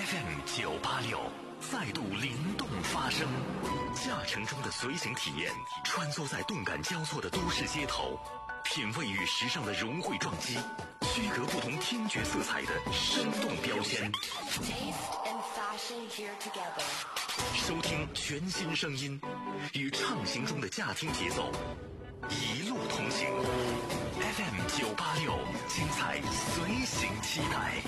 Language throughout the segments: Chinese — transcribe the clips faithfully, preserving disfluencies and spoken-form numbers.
F M 九八六再度灵动发声，驾乘中的随行体验，穿梭在动感交错的都市街头，品味与时尚的融汇撞击，区隔不同听觉色彩的生动标签。收听全新声音，与畅行中的驾听节奏，一路同行。F M 九八六，精彩随行期待。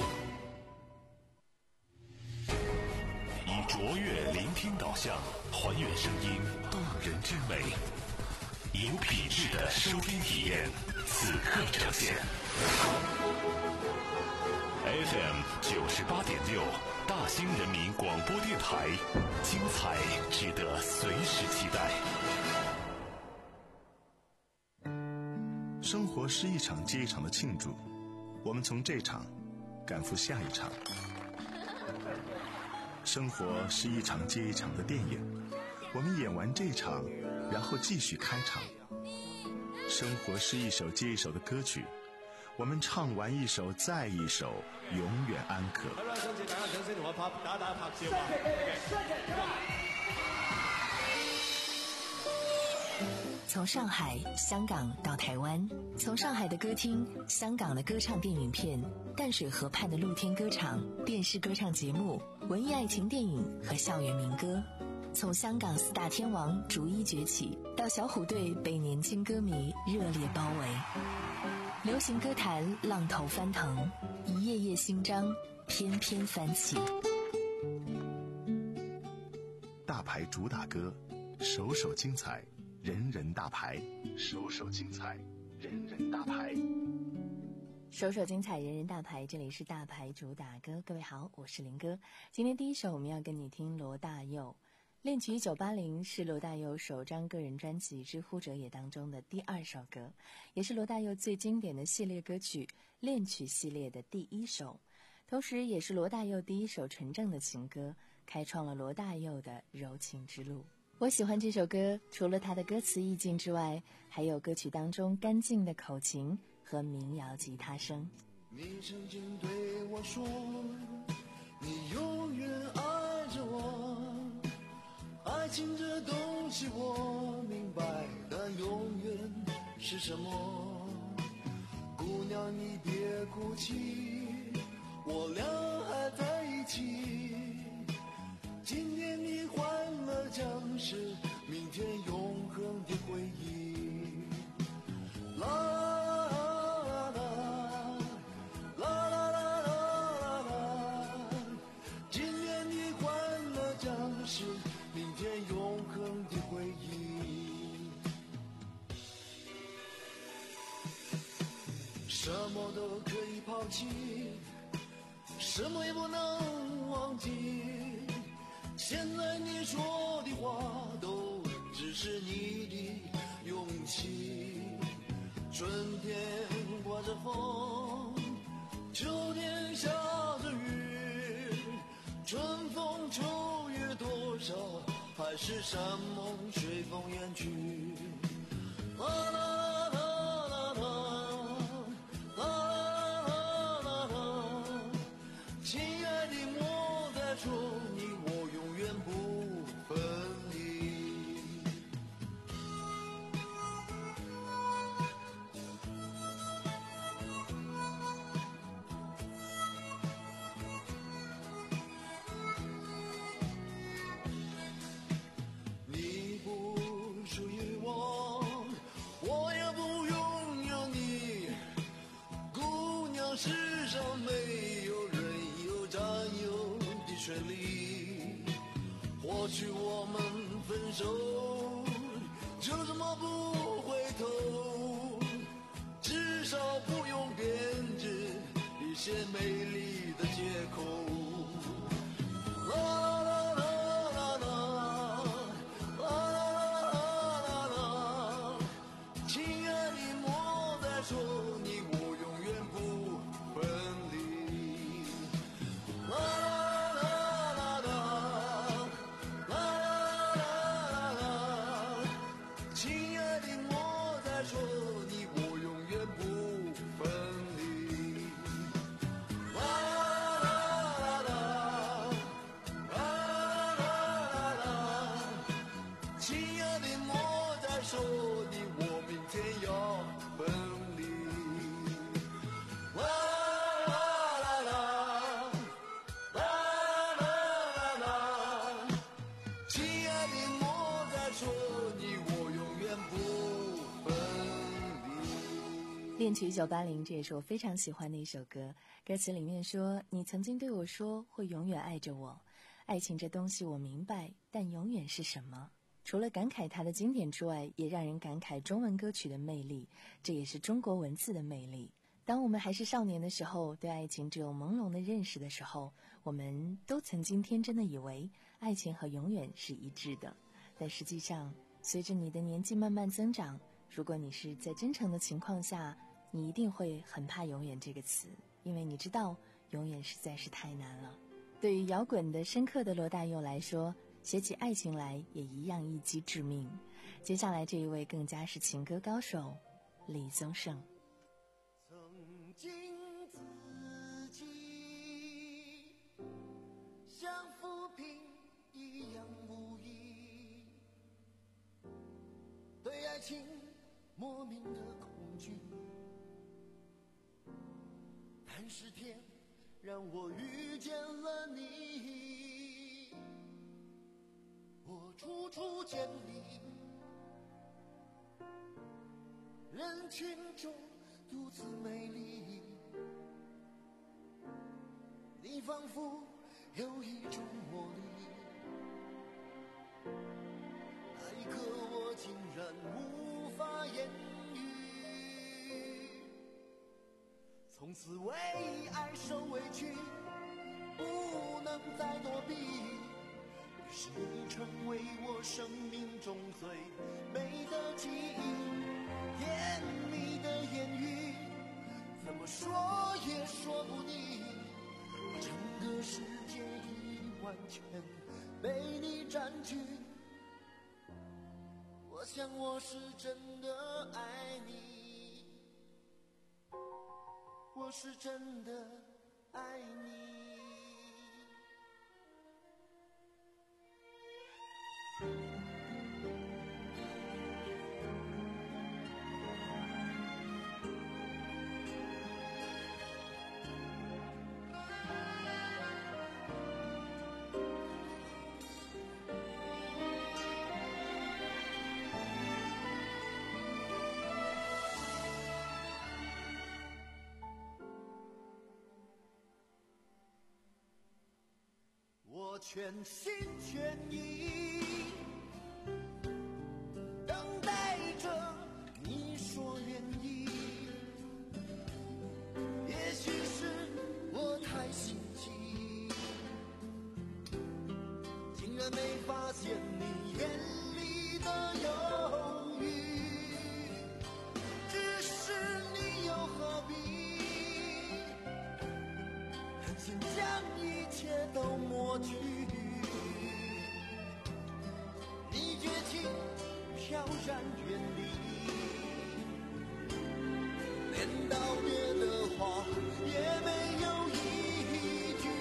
以卓越聆听导向，还原声音动人之美，有品质的收听体验，此刻呈现。F M 九十八点六，大兴人民广播电台，精彩值得随时期待。 生活是一场接一场的庆祝，我们从这场赶赴下一场。生活是一场接一场的电影，我们演完这场，然后继续开场。生活是一首接一首的歌曲，我们唱完一首再一首，永远安可。 从上海、香港到台湾，从上海的歌厅、香港的歌唱电影片、淡水河畔的露天歌场、电视歌唱节目、文艺爱情电影和校园民歌，从香港四大天王逐一崛起，到小虎队被年轻歌迷热烈包围。流行歌坛浪头翻腾，一页页新章翩翩翻起。 大牌主打歌，首首精彩，人人大牌，首首精彩，人人大牌， 首首精彩，人人大牌。这里是大牌主打歌，各位好，我是林哥。今天第一首我们要跟你听罗大佑。恋曲一九八零是罗大佑首张个人专辑《之乎者也》当中的第二首歌，也是罗大佑最经典的系列歌曲恋曲系列的第一首，同时也是罗大佑第一首纯正的情歌，开创了罗大佑的柔情之路。我喜欢这首歌，除了它的歌词意境之外，还有歌曲当中干净的口琴和民谣吉他声。 你曾经对我说，你永远爱着我，爱情这东西我明白，但永远是什么？姑娘你别哭泣，我俩还在一起，今天你欢乐将是明天永恒的回忆。啦啦啦啦啦啦啦啦，今天你欢乐将是明天永恒的回忆。什么都可以抛弃，什么也不能忘记，现在你说的话都只是你的勇气。春天刮着风，秋天下着雨，春风秋月多少，还是山盟随风远去。啦啦啦啦啦啦啦啦啦，亲爱的莫再说你我永远不分离。你不属于我，我也不拥有你。姑娘，世上没有人有占有的权利。或许我们分手就这么不回头，至少不用编织一些美丽的借口。啦啦啦啦啦啦啦啦啦，亲爱的莫再说你我永远不分离。啦啦啦啦啦啦啦啦，亲爱的莫再说你我永远不分离。啦啦啦啦恋曲一九八零，这也是我非常喜欢的一首歌。歌词里面说，你曾经对我说会永远爱着我，爱情这东西我明白，但永远是什么？除了感慨它的经典之外，也让人感慨中文歌曲的魅力，这也是中国文字的魅力。当我们还是少年的时候，对爱情只有朦胧的认识的时候，我们都曾经天真的以为爱情和永远是一致的。但实际上，随着你的年纪慢慢增长，如果你是在真诚的情况下，你一定会很怕永远这个词，因为你知道永远实在是太难了。对于摇滚的深刻的罗大佑来说，写起爱情来也一样一击致命。接下来这一位更加是情歌高手李宗盛。 曾经自己像浮萍一样无依，对爱情莫名的恐惧，但是天让我遇见了你，我处处见你，人群中独自美丽，你仿佛有一种魔力，那一刻我竟然无法言语，从此为爱受委屈，不能再躲避，于是你成为我生命中最美的记忆，甜蜜的言语怎么说也说不腻，整个世界已完全被你占据，我想我是真的爱你，我是真的爱你。我全心全意等待着你说愿意，也许是我太心急，竟然没发现你眼里的犹豫，只是你又何必狠心将一切都抹去，你绝情飘然远离，连道别的话也没有一句，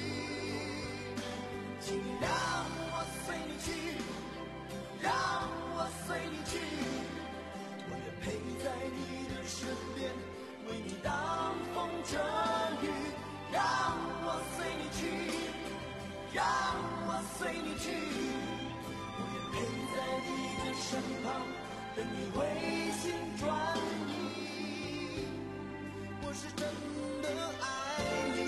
请让我随你去，让我随你去，我愿陪在你的身边，为你挡风遮雨，让我随你去，让我随你去，我愿陪在你的身旁，等你回心转意，我是真的爱你，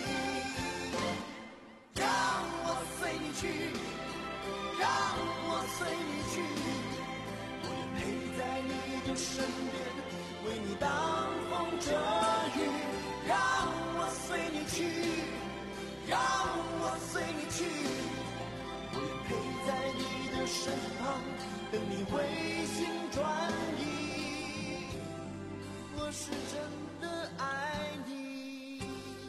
让我随你去，让我随你去，我愿陪在你的身边，为你挡风遮雨，让我随你去，让我随你去，我愿陪在你的身旁，等你回心转意，我是真的爱你，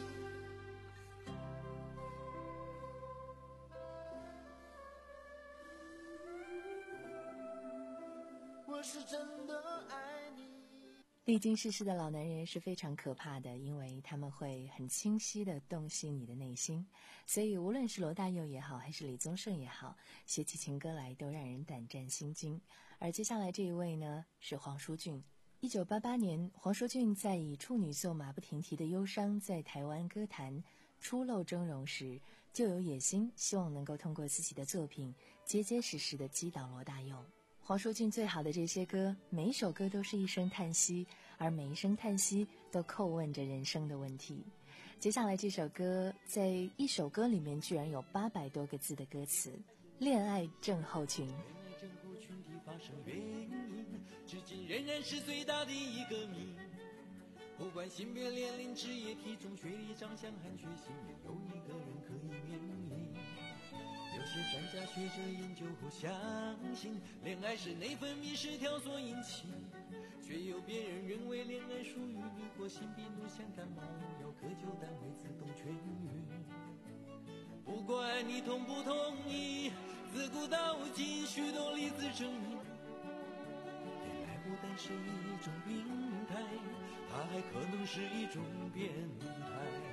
我是真的爱你。 历经世事的老男人是非常可怕的，因为他们会很清晰地洞悉你的内心，所以无论是罗大佑也好，还是李宗盛也好，写起情歌来都让人胆战心惊。而接下来这一位呢，是黄舒骏。一九八八年，黄舒骏在以处女作《马不停蹄的忧伤》在台湾歌坛初露峥嵘时，就有野心，希望能够通过自己的作品结结实实地击倒罗大佑。 黄舒骏最好的这些歌，每一首歌都是一声叹息，而每一声叹息都叩问着人生的问题。接下来这首歌，在一首歌里面居然有八百多个字的歌词，恋爱症候群。 恋爱症候群的发生原因，至今仍然是最大的一个谜。不管性别、年龄、职业、体重、学历、长相和血型，没有一个人可以免疫。有些专家学者研究后相信，恋爱是内分泌失调所引起，却有别人认为恋爱属于你或性病毒像感冒，要科救单位自动痊愈。不管你同不同意，自古到今许多例子证明，恋爱不单是一种病态，它还可能是一种变态。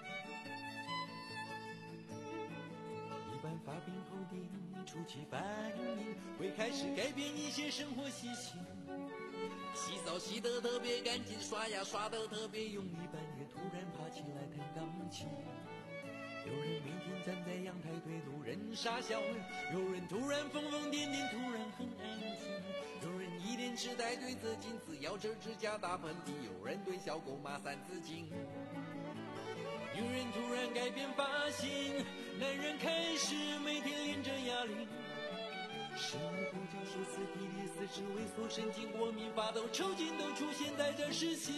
一般发病后的初期反应会开始改变一些生活习性，洗澡洗得特别干净，刷牙刷得特别用力，半夜突然爬起来弹钢琴。有人每天站在阳台对路人傻笑，有人突然疯疯癫癫，突然很安静。有人一脸痴呆对着镜子咬着指甲打喷嚏，有人对小狗骂三字经。女人突然改变发型，男人开始每天练着哑铃。食物不正歇斯底里，四肢萎缩，神经过敏，发抖，抽筋都出现在这时期。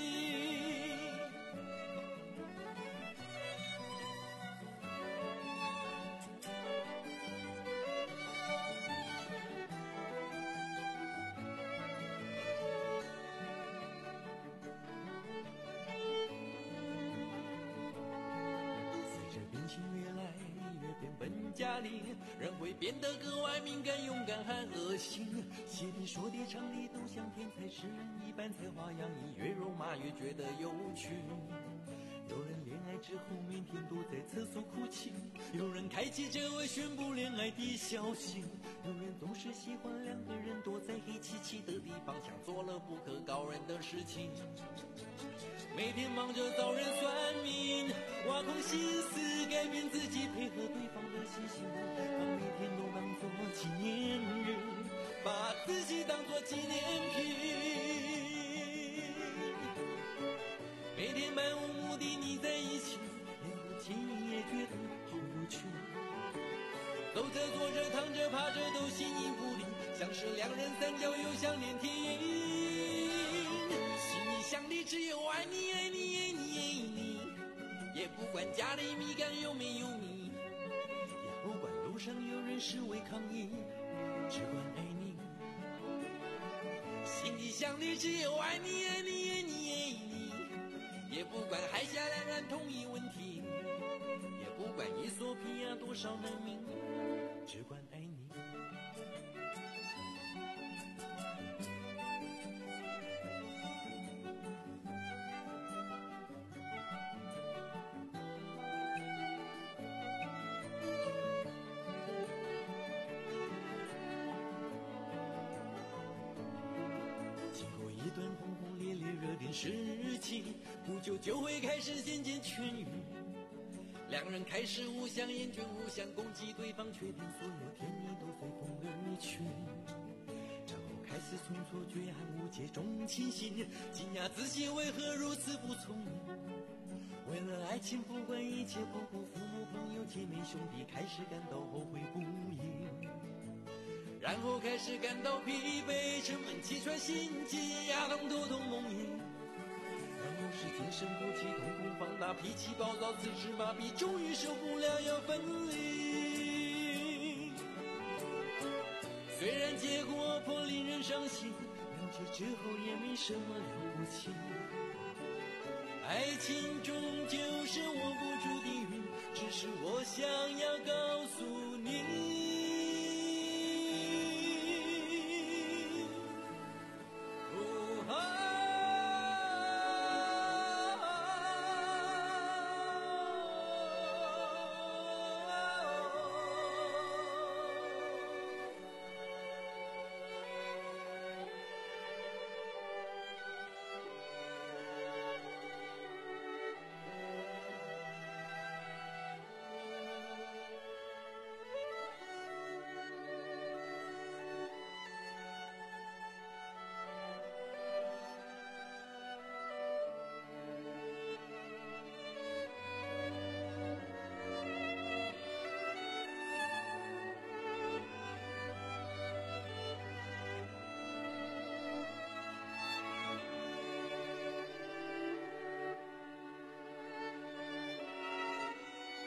家里人会变得格外敏感、勇敢和恶心，写的说的唱的都像天才诗人一般，才华洋溢，越肉麻越觉得有趣。有人恋爱之后每天都在厕所哭泣，有人开启这位宣布恋爱的消息，有人总是喜欢两个人躲在黑漆漆的地方，像做了不可告人的事情。每天忙着找人算命，挖空心思改变自己，配合对方的习性，把每天都当作纪念日，把自己当作纪念品。每天漫无目的腻在一起，连不经意也觉得好有趣。走着坐着躺着趴着都形影不离，像是两人三角又像连体婴。想的只有爱你爱你爱你爱你，也不管家里米缸有没有米，也不管路上有人示威抗议，只管爱你。心里想的只有爱你爱你爱你爱你，也不管海峡两岸同一问题，也不管伊索比亚多少难民，只管爱你。事情不久就会开始渐渐痊愈，两人开始互相厌倦，互相攻击对方，确定所有甜蜜都随风而去，然后开始从错觉和误解中清醒，惊讶自己为何如此不聪明。为了爱情不管一切，不顾父母朋友姐妹兄弟，开始感到后悔不已，然后开始感到疲惫，沉闷气喘心悸，牙痛头痛梦呓，是精神不济，瞳孔放大，脾气暴躁，四肢麻痹，终于受不了要分离。虽然结果颇令人伤心，了解之后也没什么了不起。爱情终究是握不住的云，只是我想要告诉你。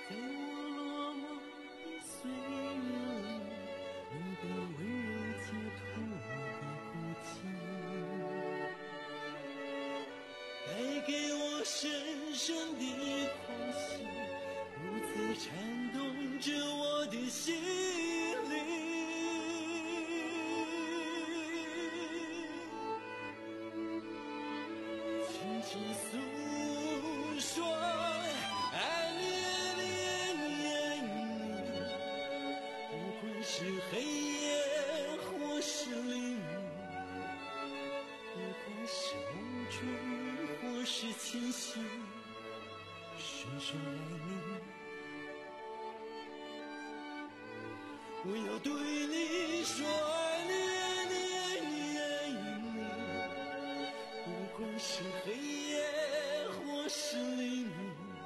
在我落寞的岁月里，你的温柔解脱我的孤寂，带给我深深的空隙，如此颤动着我的心灵。轻轻诉说爱你爱你爱你，不管是黑夜或是黎明，不管是梦中或是清醒，深深爱你。我要对你说爱你爱你爱你爱你，不管是黑夜或是黎明，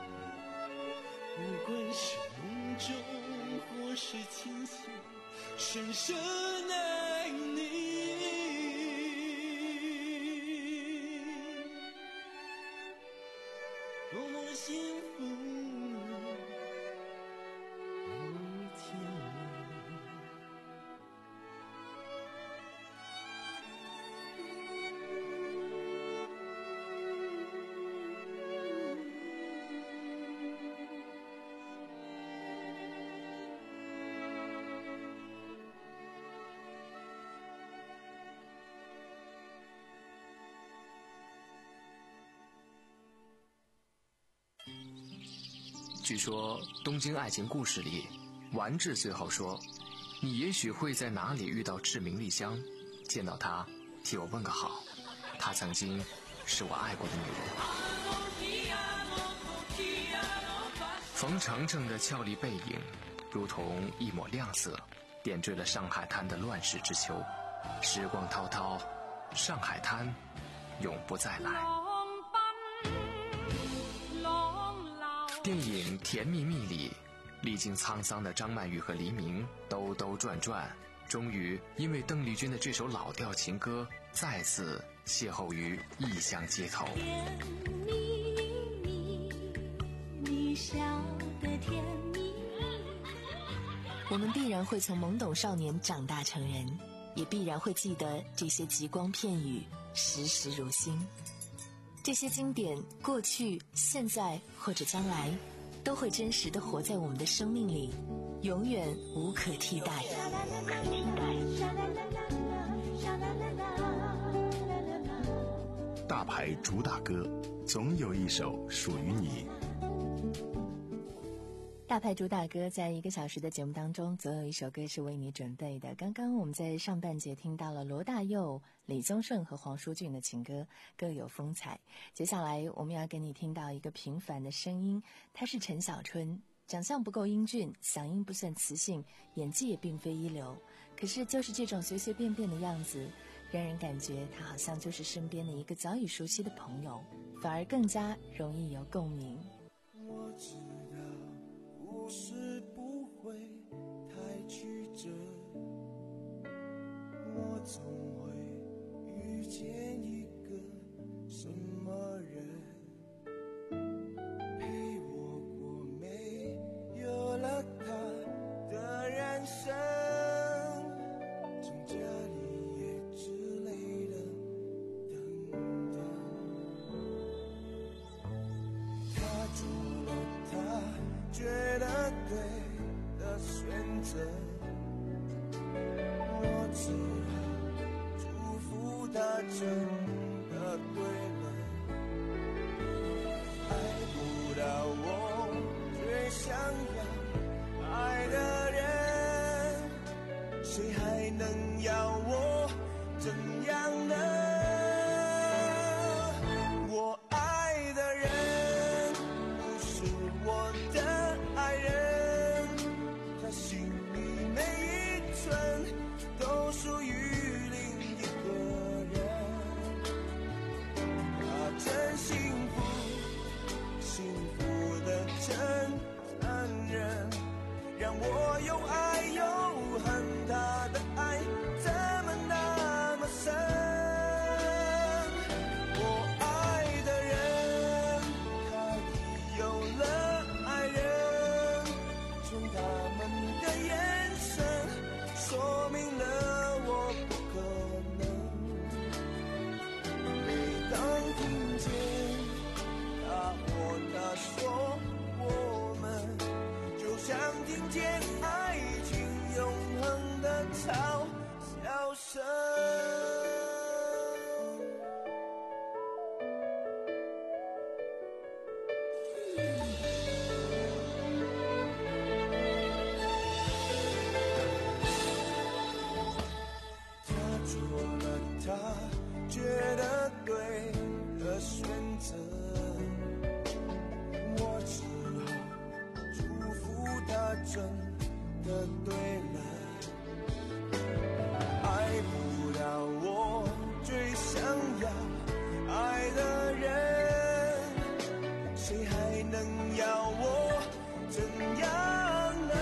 不管是梦中或是清醒，深深爱你。多么幸福，有你牵引。 据说《东京爱情故事》里，丸治最后说：“你也许会在哪里遇到志明丽香，见到她，替我问个好。她曾经是我爱过的女人。”冯程程的俏丽背影，如同一抹亮色，点缀了上海滩的乱世之秋。时光滔滔，上海滩永不再来。电影《甜蜜蜜》里，历经沧桑的张曼玉和黎明兜兜转转，终于因为邓丽君的这首老调情歌，再次邂逅于异乡街头。 甜蜜蜜，你笑得甜蜜蜜。 我们必然会从懵懂少年长大成人，也必然会记得这些极光片语，时时如新。这些经典，过去、现在或者将来，都会真实地活在我们的生命里，永远无可替代。 大牌主打歌，总有一首属于你。 大牌主打歌在一个小时的节目当中，总有一首歌是为你准备的。刚刚我们在上半节听到了罗大佑、李宗盛和黄舒骏的情歌，各有风采。接下来我们要跟你听到一个平凡的声音，她是陈小春，长相不够英俊，嗓音不算磁性，演技也并非一流，可是就是这种随随便便的样子，让人感觉她好像就是身边的一个早已熟悉的朋友，反而更加容易有共鸣。 我知道故事不会太曲折，我总会遇见一个什么人，陪我过没有了他的人生，从家里也之类的等等，他做了他觉得对的选择，我只好祝福他真的对了，爱不到我最想要爱的人，谁还能要我怎样呢？我爱的人不是我的爱人，他心里每一寸都属于另一个人，他真幸福，幸福的真残忍，让我又爱又恨，他的爱怎么那么深？我爱的人，他已有了爱人， 听见爱情永恒的嘲笑声。觉得对的选择，我只好祝福他真的对了。爱不了我最想要爱的人，谁还能要我怎样呢？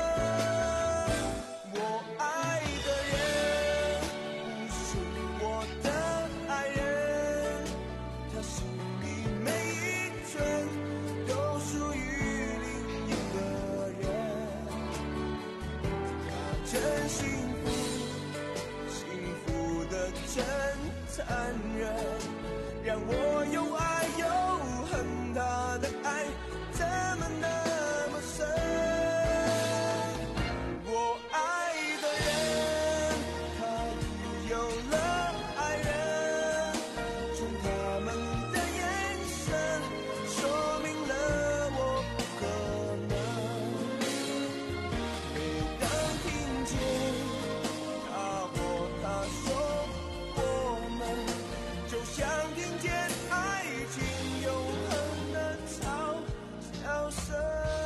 我爱的人不是我的都属于另一个人，他真幸福，幸福的真残忍，让我又爱又恨，他的爱怎么那么深？我爱的人，他已有了爱人，从他们的眼神说明了我不可能。每当听见他或她说我们，就像听见爱情永恒的嘲笑声。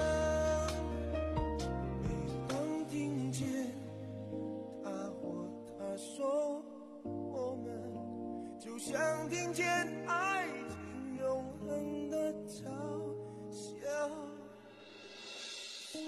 每当听见他或她说我们，就像听见爱情永恒的嘲笑声。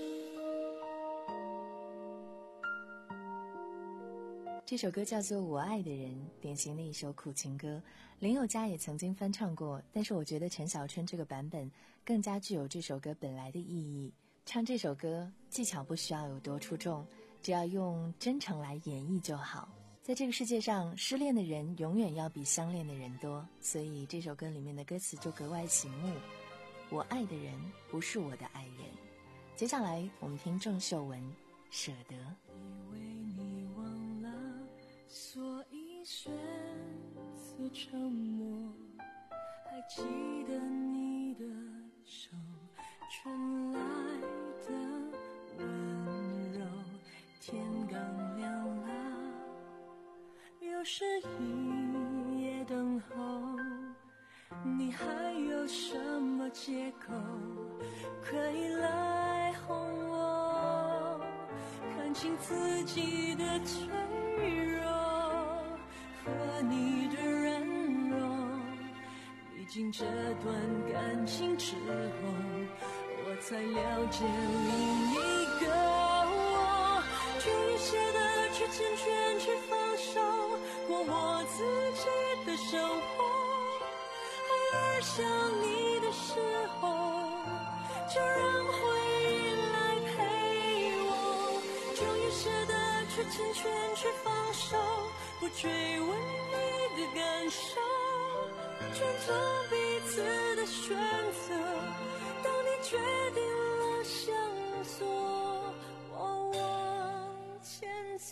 这首歌叫做《我爱的人》，典型的一首苦情歌。林宥嘉也曾经翻唱过，但是我觉得陈小春这个版本更加具有这首歌本来的意义。唱这首歌技巧不需要有多出众，只要用真诚来演绎就好。在这个世界上，失恋的人永远要比相恋的人多，所以这首歌里面的歌词就格外醒目。我爱的人不是我的爱人。接下来我们听郑秀文《舍得》。 以为你忘了，所以选择沉默，还记得你的手传来的温柔，天刚亮了，又是一夜等候，你还有什么借口可以来哄我？看清自己的脆弱和你的软弱，历经这段感情之后，我才了解另一个我，去一切的去成全，去放手，过我自己的生活。偶尔想你的时候，就让回忆来陪我，就一切的去成全，去放手，不追问你的感受，尊重彼此的选择。当你决定了向左，我往前走。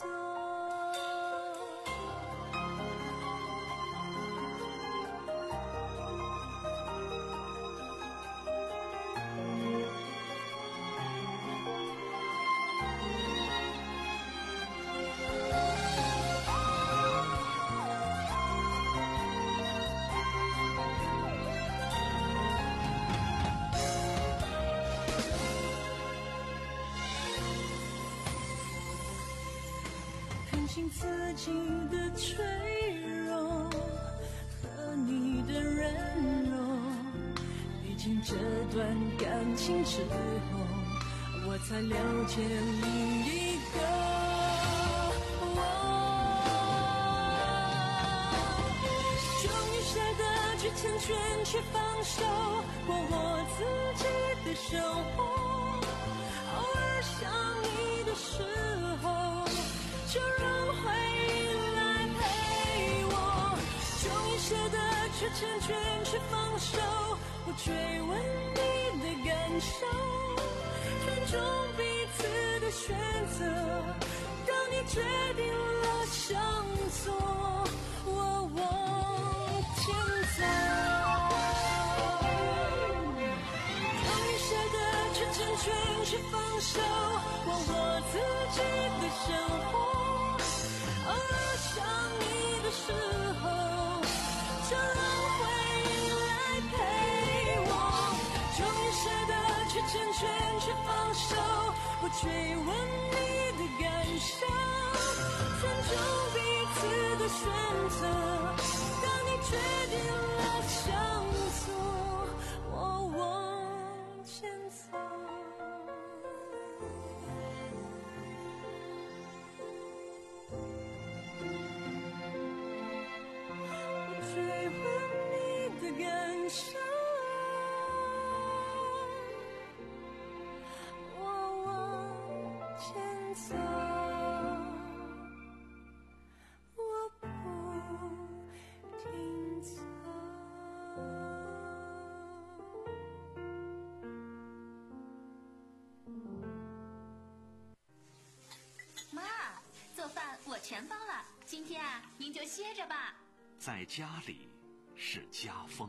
自己的脆弱和你的软弱，历经这段感情之后，我才了解另一个我。终于舍得去成全，去放手，过我自己的生活。偶尔想你的时候，就让回忆来陪我，终于舍得去成全，去放手，不追问你的感受，尊重彼此的选择。当你决定了向左，我往前走。终于舍得去成全，去放手，过我自己的生活。偶尔想你的时候，就让回忆来陪我。终于舍得去成全，去放手，不追问你的感受，尊重彼此的选择。当你决定了向左，我往前走。不追问你的感受，我往前走，我不停走。 妈，做饭我全包了，今天啊，您就歇着吧。 在家里是家风。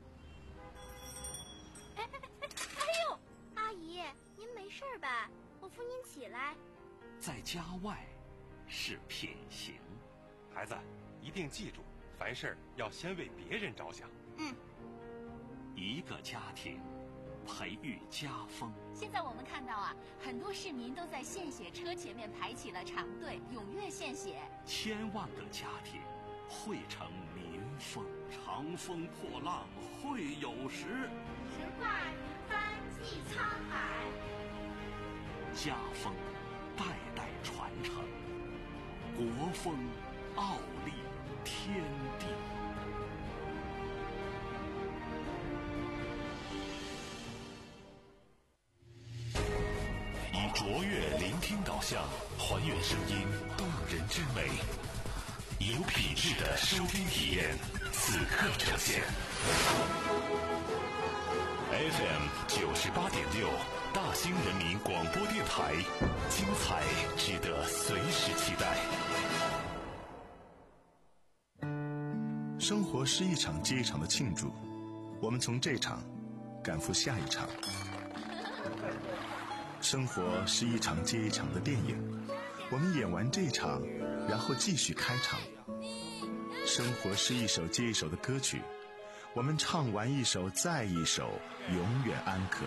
哎哎哎哎呦，阿姨，您没事吧？我扶您起来。 在家外是品行。 孩子，一定记住，凡事要先为别人着想。 嗯。 一个家庭，培育家风。 现在我们看到啊，很多市民都在献血车前面排起了长队，踊跃献血。 千万个家庭汇成民风。长风破浪会有时， 直挂云帆济沧海。 家风代代传承，国风傲立天地。以卓越聆听导向，还原声音动人之美，有品质的收听体验，此刻呈现。F M 九十八点六，大兴人民广播电台，精彩值得随时期待。 生活是一场接一场的庆祝，我们从这场赶赴下一场。生活是一场接一场的电影，我们演完这场，然后继续开场。生活是一首接一首的歌曲，我们唱完一首再一首，永远安可。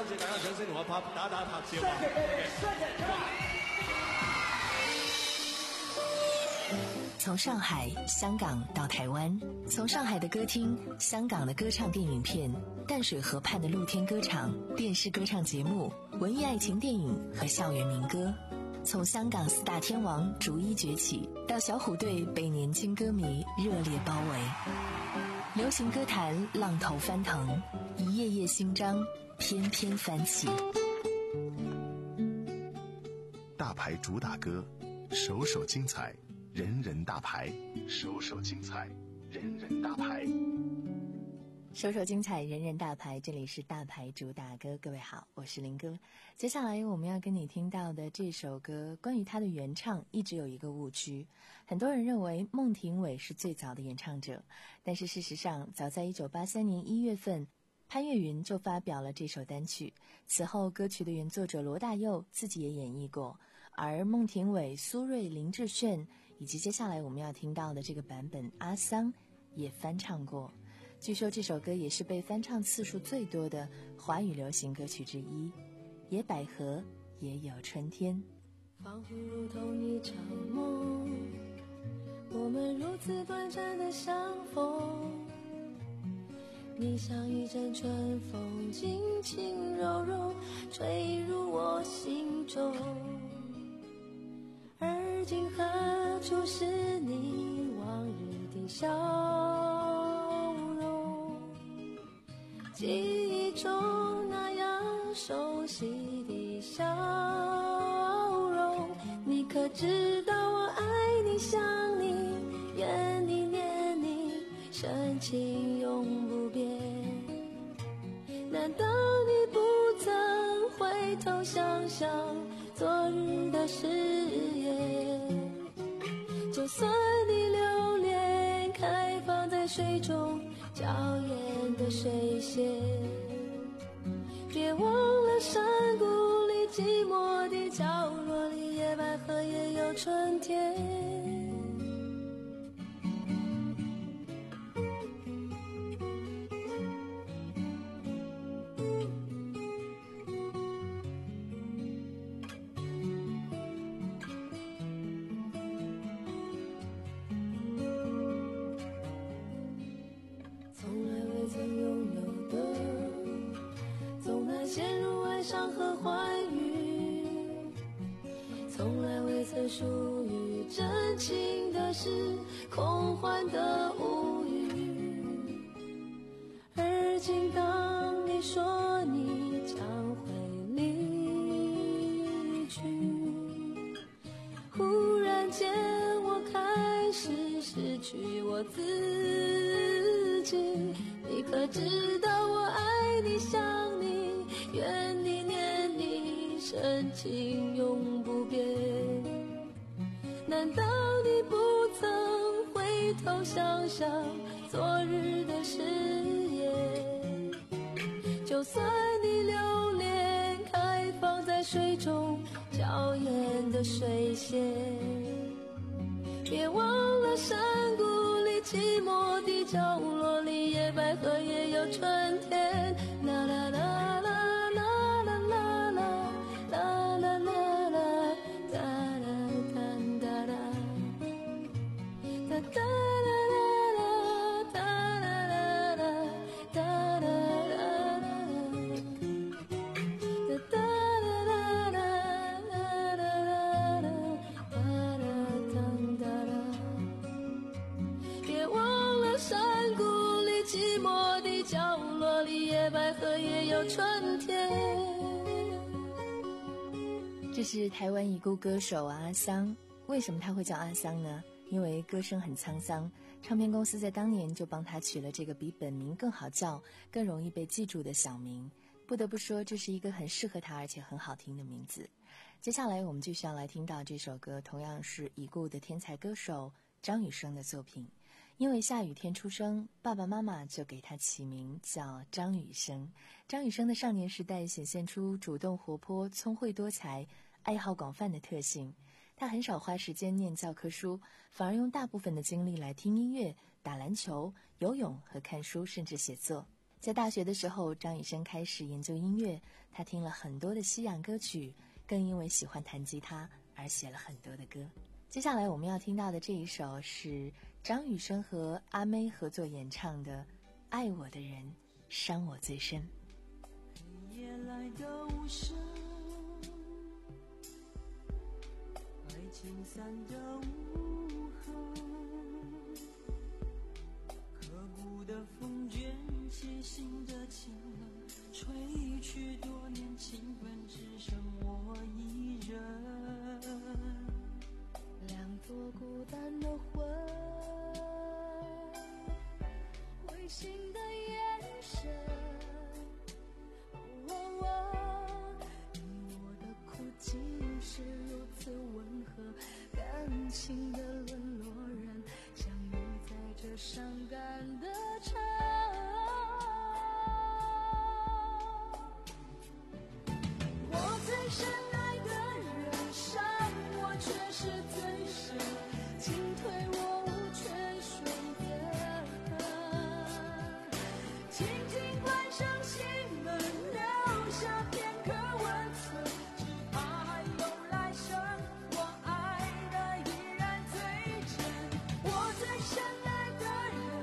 从上海、香港到台湾，从上海的歌厅、香港的歌唱电影片、淡水河畔的露天歌场、电视歌唱节目、文艺爱情电影和校园民歌，从香港四大天王逐一崛起，到小虎队被年轻歌迷热烈包围，流行歌坛浪头翻腾，一页页新章翩翩翻起。 大牌主打歌，首首精彩，人人大牌，首首精彩，人人大牌。 首首精彩，人人大牌，这里是大牌主打歌。各位好，我是林哥。接下来我们要跟你听到的这首歌，关于它的原唱一直有一个误区，很多人认为孟庭苇是最早的演唱者，但是事实上早在一九八三年一月份，潘越云就发表了这首单曲，此后歌曲的原作者罗大佑自己也演绎过，而孟庭苇、苏芮、林志炫以及接下来我们要听到的这个版本阿桑也翻唱过。据说这首歌也是被翻唱次数最多的华语流行歌曲之一。野百合也有春天， 仿佛如同一场梦，我们如此短暂的相逢，你像一阵春风，轻轻柔柔吹入我心中。而今何处是你往日的笑容？记忆中那样熟悉的笑容，你可知道我爱你想你怨你念你，深情永不变。难道你不曾回头想想象昨日的誓言。就算你留恋开放在水中娇艳的水仙，别忘了山谷里寂寞的角落里，野百合也有春天。陷入哀伤和欢愉，从来未曾属于真情的事，空幻的无语。而今当你说你将会离去，忽然间我开始失去我自己。你可知道我爱你想你，愿你念你，深情永不变。难道你不曾回头想想昨日的誓言？就算你留恋开放在水中娇艳的水仙，别忘了山谷里寂寞的角落里，野百合也有春天。啦啦啦啦百合也有春天。 这是台湾已故歌手阿桑。为什么他会叫阿桑呢？因为歌声很沧桑，唱片公司在当年就帮他取了这个比本名更好叫、更容易被记住的小名。不得不说，这是一个很适合他而且很好听的名字。接下来我们继续要来听到这首歌，同样是已故的天才歌手张雨生的作品。因为下雨天出生，爸爸妈妈就给他起名叫张雨生。张雨生的少年时代显现出主动活泼、聪慧多才、爱好广泛的特性。他很少花时间念教科书，反而用大部分的精力来听音乐、打篮球、游泳和看书，甚至写作。在大学的时候，张雨生开始研究音乐，他听了很多的西洋歌曲，更因为喜欢弹吉他而写了很多的歌。接下来我们要听到的这一首是张雨生和阿妹合作演唱的《爱我的人伤我最深》。 黑夜来的无声，爱情散的无痕，刻骨的风卷起心的情冷，吹去多年情分，只剩我一人。两座孤单的魂，灰心的眼神，哦哦哦，你我的苦竟是如此温和，感情的沦落人，相遇在这伤感的城。我最深爱的人伤我却是最深，进退我无权选择，轻轻关上心门，留下片刻温存，只怕还有来生，我爱的依然最真。我最深爱的人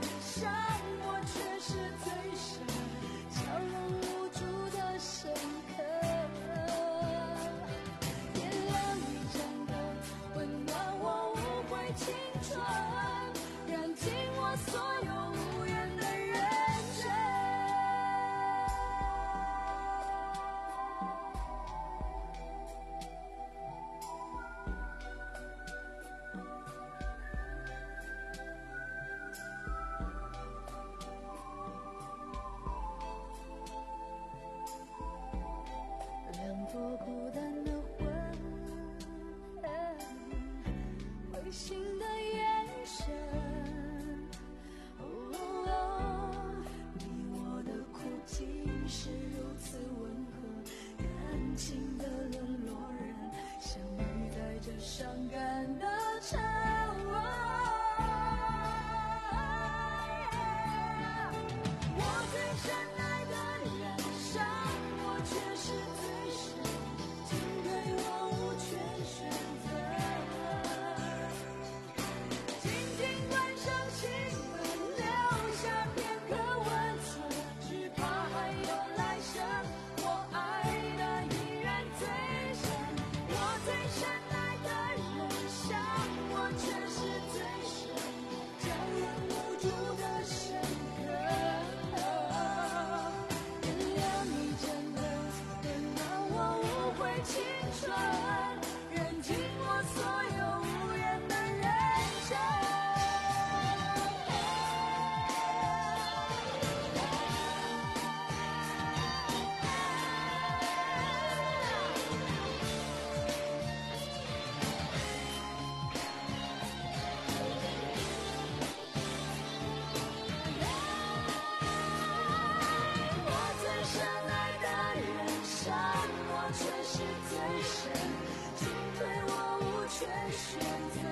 选择。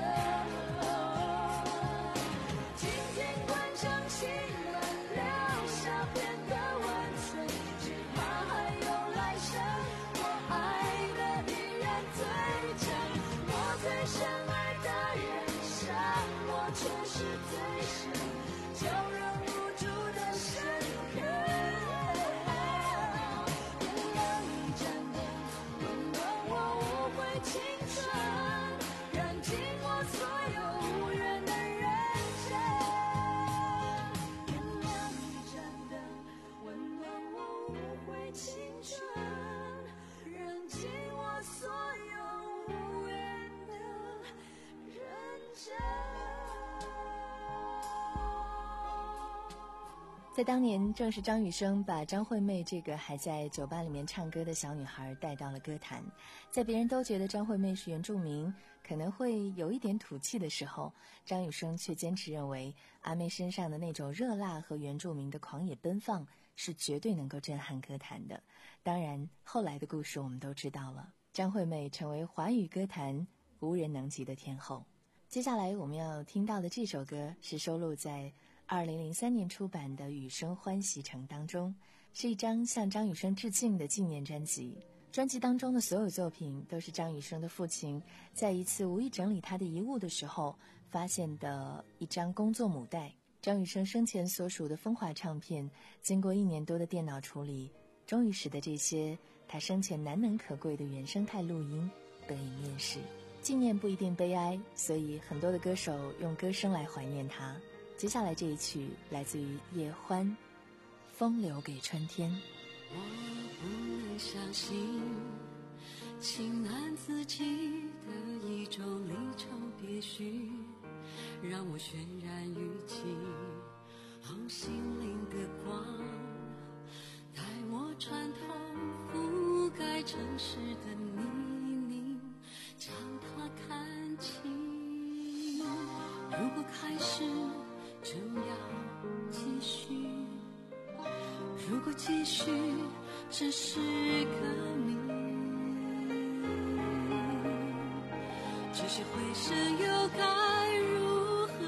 静静关上心门，留下片刻温存，只怕还有来生，我爱的依然最真，我最深爱的人伤我却是最深，就忍不住的深刻。原谅你真的温暖我无悔青春，燃尽我所有无缘的人生。原谅你真的温暖我无悔青春，燃尽我所有无缘的人生。 在当年，正是张雨生把张惠妹这个还在酒吧里面唱歌的小女孩带到了歌坛。在别人都觉得张惠妹是原住民，可能会有一点土气的时候，张雨生却坚持认为阿妹身上的那种热辣和原住民的狂野奔放是绝对能够震撼歌坛的。当然，后来的故事我们都知道了，张惠妹成为华语歌坛无人能及的天后。接下来我们要听到的这首歌是收录在二零零三年出版的《雨声欢喜城》当中，是一张向张雨生致敬的纪念专辑。专辑当中的所有作品都是张雨生的父亲在一次无意整理他的遗物的时候发现的一张工作母带。张雨生生前所属的风华唱片经过一年多的电脑处理，终于使得这些他生前难能可贵的原生态录音得以面世。纪念不一定悲哀，所以很多的歌手用歌声来怀念他。接下来这一曲来自于叶欢，《风留给春天》。 我不能相信情难自己的一种离愁别绪，让我渲染雨季红心灵的光，带我穿透覆盖城市的泥泞，将它看清。如果开始就要继续，如果继续只是个谜，这些回声又该如何？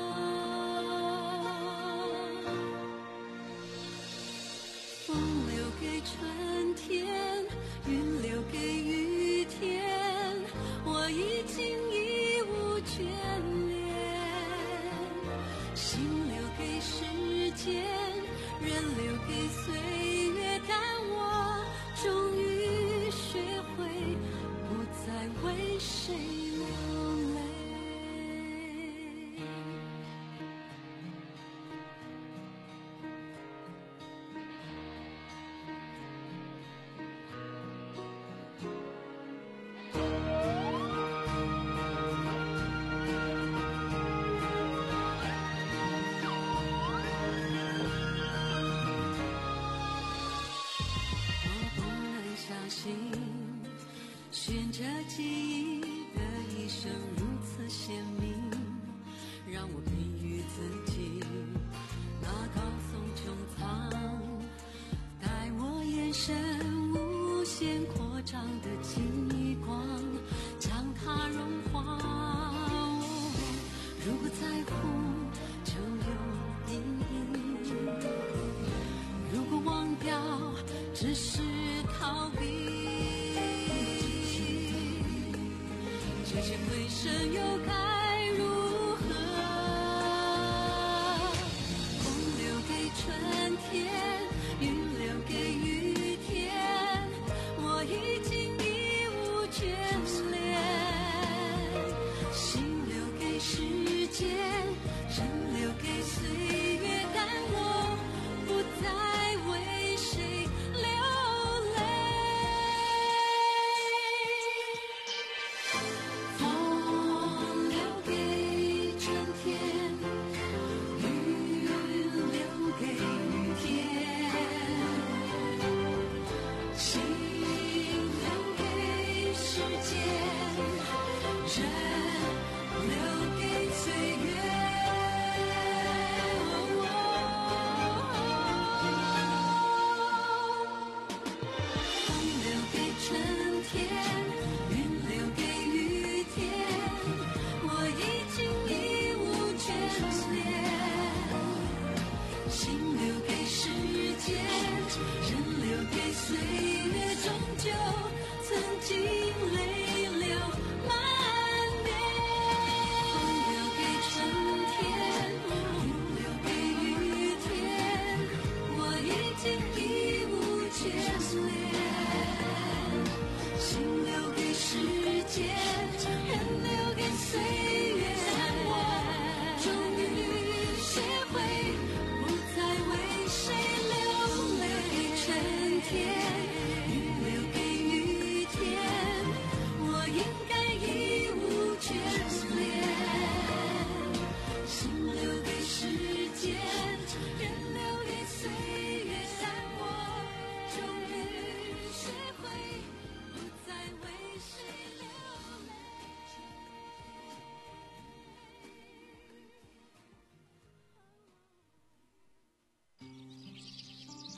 风留给春天，云留给雨天，我已经义无眷恋，心留给时间，人留给岁月，但我终于学会不再为谁流泪。循着记忆的一生如此鲜明，让我比喻自己那高耸穹苍，带我眼神无限扩张的极光，将它融化。哦，如果在乎就有意义，如果忘掉只是逃避，这些回声又该如何？风留给春天，云留给雨天，我已经义无眷恋，心留给时间，人留给岁月，但我不再为谁流泪。风留给春天，云留给雨天，心留给时间，人留给岁月。风留给春天，云留给雨天，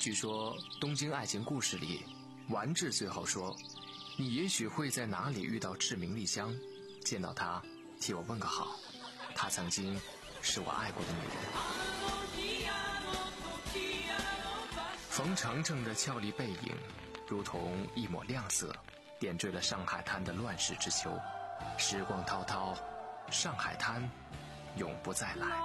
据说东京爱情故事里，丸治最后说，你也许会在哪里遇到志明丽香，见到她替我问个好，她曾经是我爱过的女人。冯程程的俏丽背影如同一抹亮色，点缀了上海滩的乱世之秋。时光滔滔，上海滩永不再来。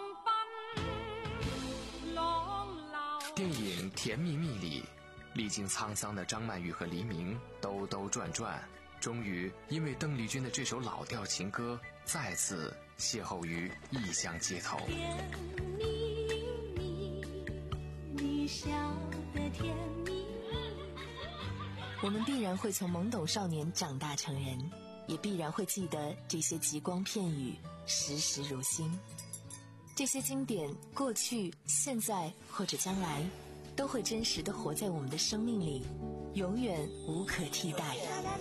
电影《甜蜜蜜》里，历经沧桑的张曼玉和黎明兜兜转转，终于因为邓丽君的这首老调情歌再次邂逅于异乡街头。 甜蜜蜜，你笑得甜蜜。 我们必然会从懵懂少年长大成人，也必然会记得这些极光片语，时时如新。这些经典，过去、现在或者将来，都会真实地活在我们的生命里，永远无可替代。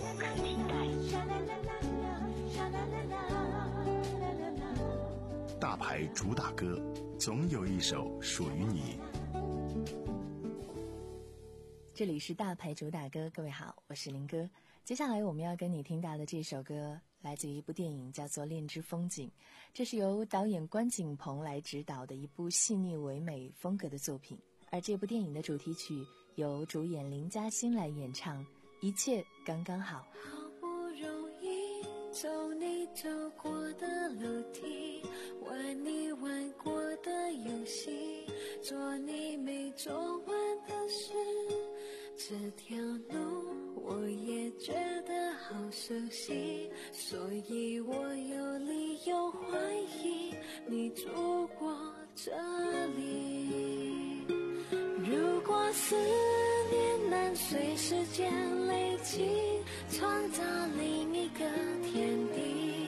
大牌主打歌，总有一首属于你。 这里是大牌主打歌，各位好，我是林哥。接下来我们要跟你听到的这首歌来自于一部电影，叫做《恋之风景》，这是由导演关锦鹏来执导的一部细腻唯美风格的作品。而这部电影的主题曲由主演林嘉欣来演唱，一切刚刚好。 好不容易走你走过的楼梯，玩你玩过的游戏，做你没做完的事，这条路我也觉得好熟悉，所以我有理由怀疑你住过这里。如果思念能随时间累积，创造另一个天地，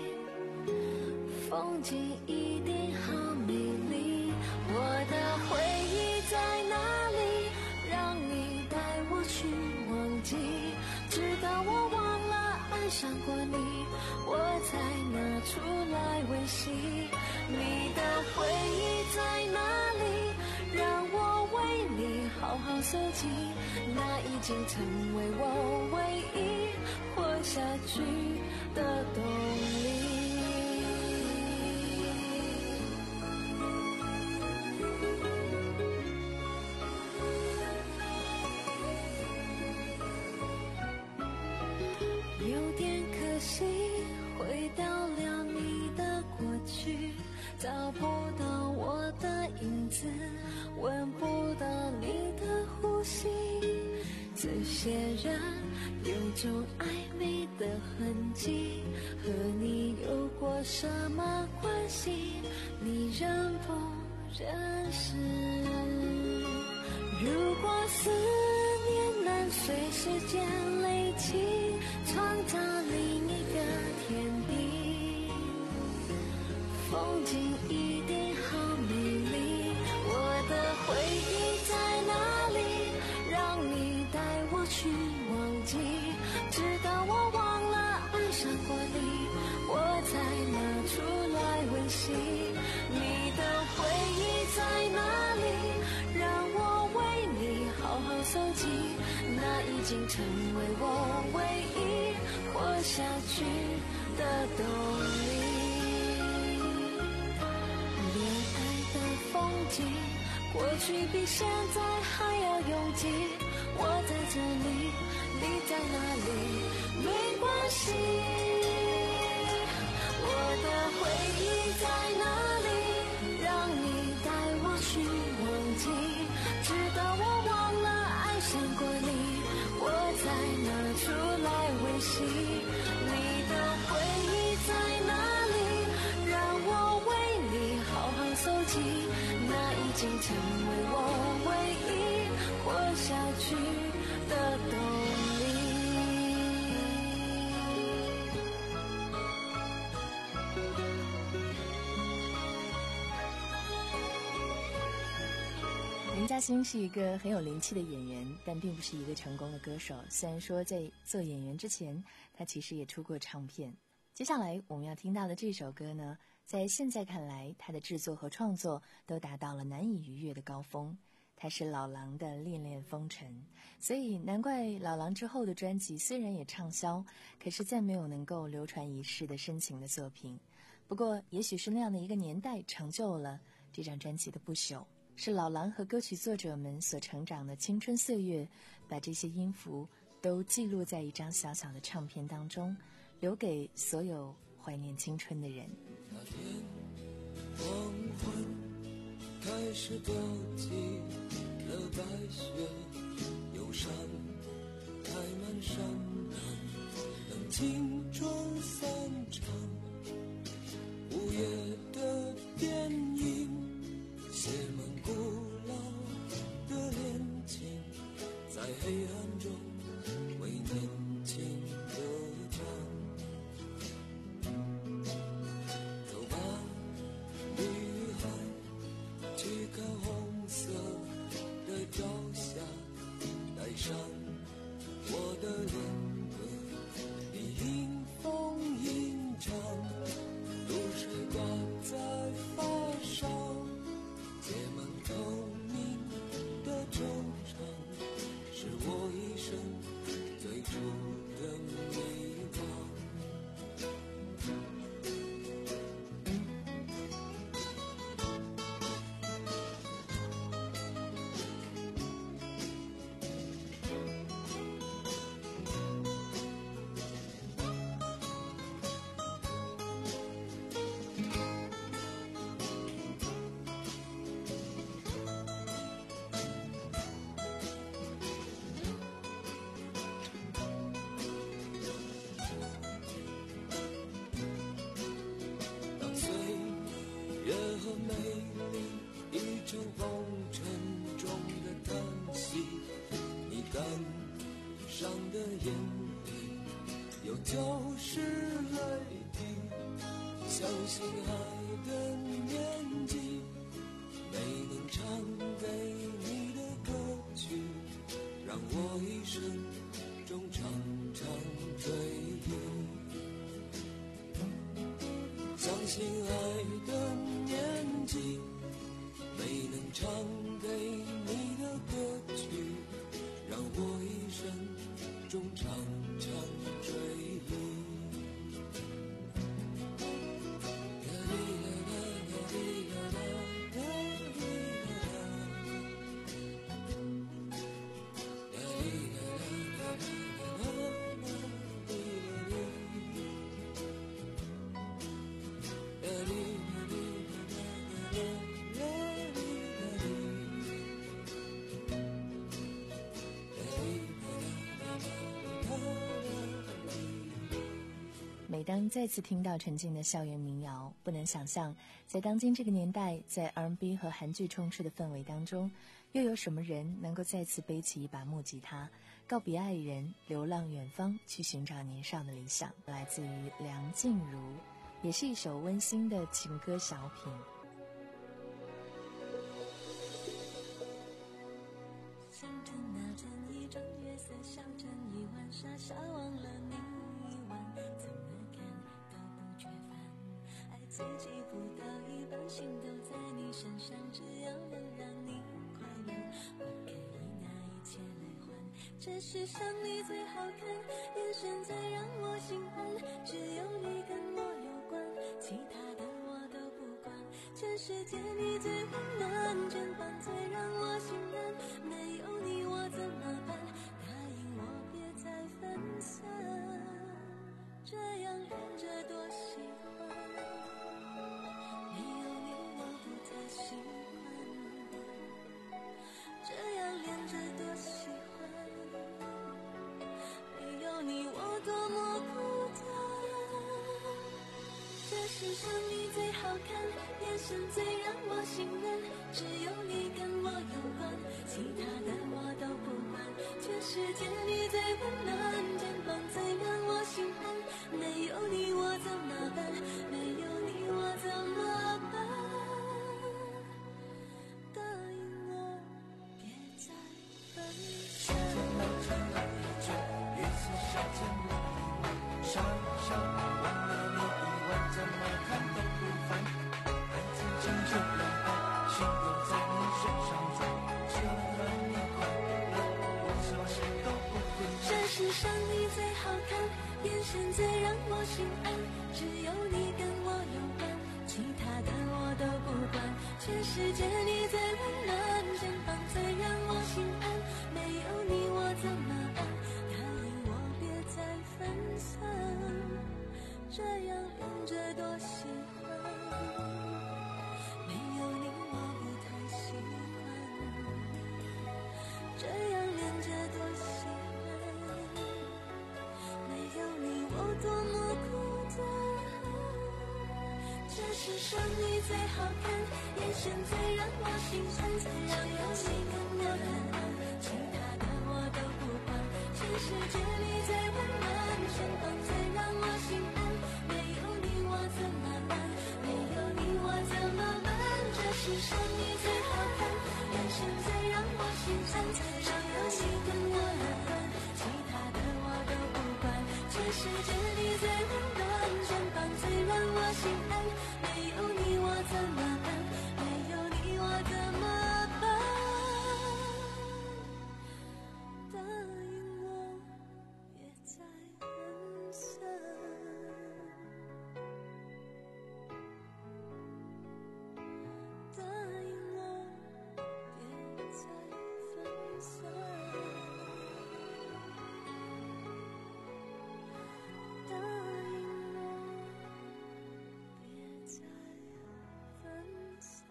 风景一定好美丽。我的回忆在哪里？让你带我去忘记，直到我忘了爱上过你，我才拿出来温习。你的回忆在哪里？让我为你好好收集，那已经成为我唯一活下去的动力。有点可惜，回到了你的过去，找不到我的影子，闻不到你的呼吸，这些人有种暧昧的痕迹，和你有过什么关系？你认不认识？如果思念能随时间累积，创造另一个天地，风景一定好美丽。我的回忆在哪里？让你带我去忘记，直到我忘了爱上过你，我才拿出来温习。你的回忆在哪里？让我为你好好收集，那已经成为我唯一活下去的动力。恋爱的风景，过去比现在还要拥挤，我在这里，你在哪里？没关系。我的回忆在哪里？让你带我去忘记，直到我忘了爱上过你，我才拿出来温习。你的回忆在哪里？让我为你好好收集，那已经成为我唯一活下去的动力。 林嘉欣是一个很有灵气的演员，但并不是一个成功的歌手。虽然说在做演员之前，他其实也出过唱片。接下来我们要听到的这首歌呢，在现在看来，他的制作和创作都达到了难以逾越的高峰。他他是老狼的恋恋风尘，所以难怪老狼之后的专辑虽然也畅销，可是再没有能够流传一世的深情的作品。不过也许是那样的一个年代成就了这张专辑的不朽，是老狼和歌曲作者们所成长的青春岁月，把这些音符都记录在一张小小的唱片当中，留给所有怀念青春的人。 那天黄昏开始掉起了白雪，忧伤开满山岗，等青春散场。午夜的电影写满古老的恋情，在黑暗中为年轻歌唱。走吧，女孩，去看红色的朝霞，带上我的恋歌，你迎风吟唱，露水挂在发梢，结满透明的惆怅，是我一生最初的迷惘。就是泪滴，相信爱的年纪，没能唱给你的歌曲，让我一生中常常追忆。相信爱的年纪，没能唱给你的歌曲，让我一生中常常追忆。 每当再次听到陈静的校园民谣，不能想象在当今这个年代，在 R and B 和韩剧充斥的氛围当中，又有什么人能够再次背起一把木吉他，告别爱人，流浪远方，去寻找年少的理想。来自于梁静茹，也是一首温馨的情歌小品。 清晨那阵一张月色，小镇一晚傻傻忘了你一晚，怎么看都不觉烦，爱自己不到一半，心都在你身上，只要能让你快乐，我可以拿一切来换。这世上你最好看，眼神最让我心安，只有你跟我有关，其他的我都不管。全世界你最温暖，肩膀最让我心安，没有你我怎么办？答应我别再分散，这样连着多喜欢。没有你我不太习惯，这样连着多喜欢。没有你我多么孤单。这世上你最好看，眼神最让我心安，只有你跟我有关，其他的我都不管。全世界你最温暖，肩膀最让我心安，没有你我怎么办？没有你我怎么办？答应我别再分散。老城来一圈，月色下见了一晚，傻傻忘了你一晚，怎么看都不烦。爱自己就要爱，心都在你身上转，只要眼神最让我心安，只有你跟我有关，其他的我都不管。全世界你最温暖，肩膀最让我心安，没有你我怎么办？答应我别再分散，这样连着多喜欢。没有你我不太习惯，这样连着多喜欢。没有你我多么孤单，这世上你最好看，眼神最让我心安，最让有你跟我很安，其他的我都不管。全世界你最温暖，身旁最让我心安，没有你我怎么办？没有你我怎么办？这世上你最好看，眼神最让我心安，最让有你跟我很安，其他的我都不管。全世界你最温暖，身旁最让我心安，没有你我怎么办？没有你我怎么办？答应我别再分散，答应我别再分散，答应我别再分散。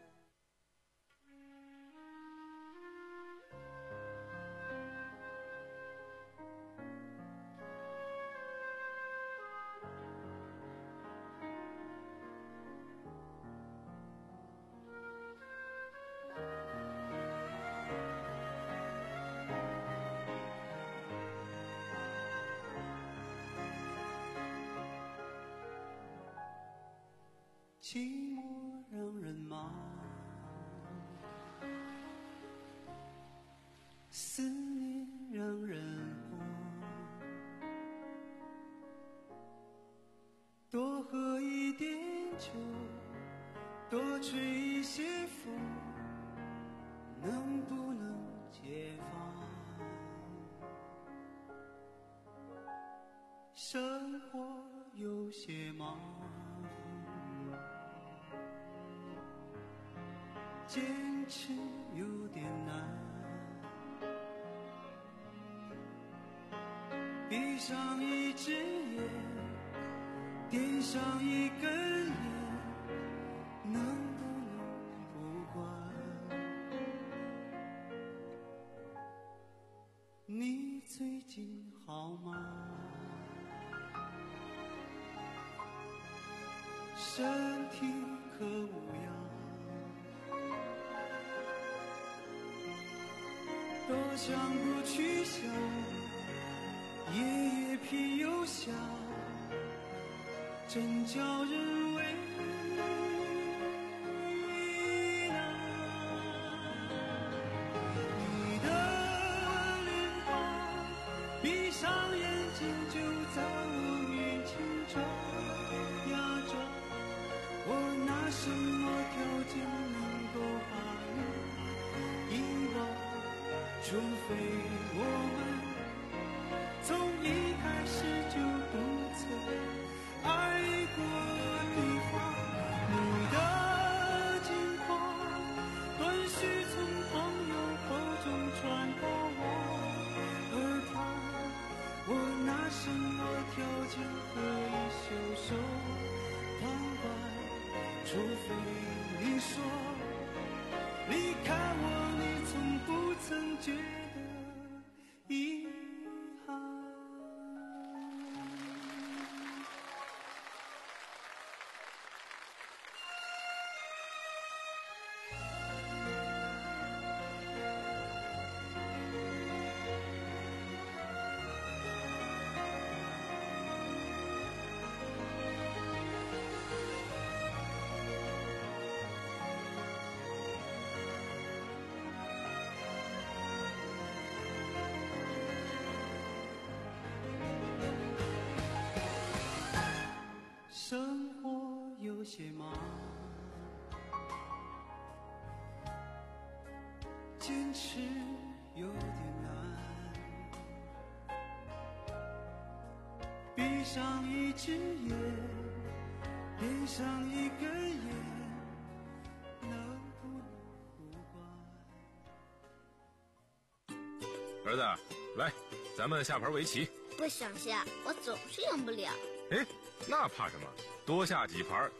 寂寞让人忙，思念让人慌，多喝一点酒，多吹一些风，能不能解放？生活有些忙，坚持有点难，闭上一只眼，点上一根烟，能不能不管？你最近好吗？身体可无恙？多想不去想，夜夜偏又想，真叫人为难。你的脸庞，闭上眼睛就在我面前转呀转，我拿什么条件能够把你遗忘？除非我们从一开始就不曾爱过对方。你的近况断续从朋友口中传到我耳畔，我拿什么条件可以袖手旁观？除非你说离开我，你从不曾觉得遗憾。生活有些忙，坚持有点难， 闭上一只眼，闭上一个眼，能不能不管？儿子，来，咱们下盘围棋。 不想下，我总是赢不了。 哎，那怕什么？多下几盘，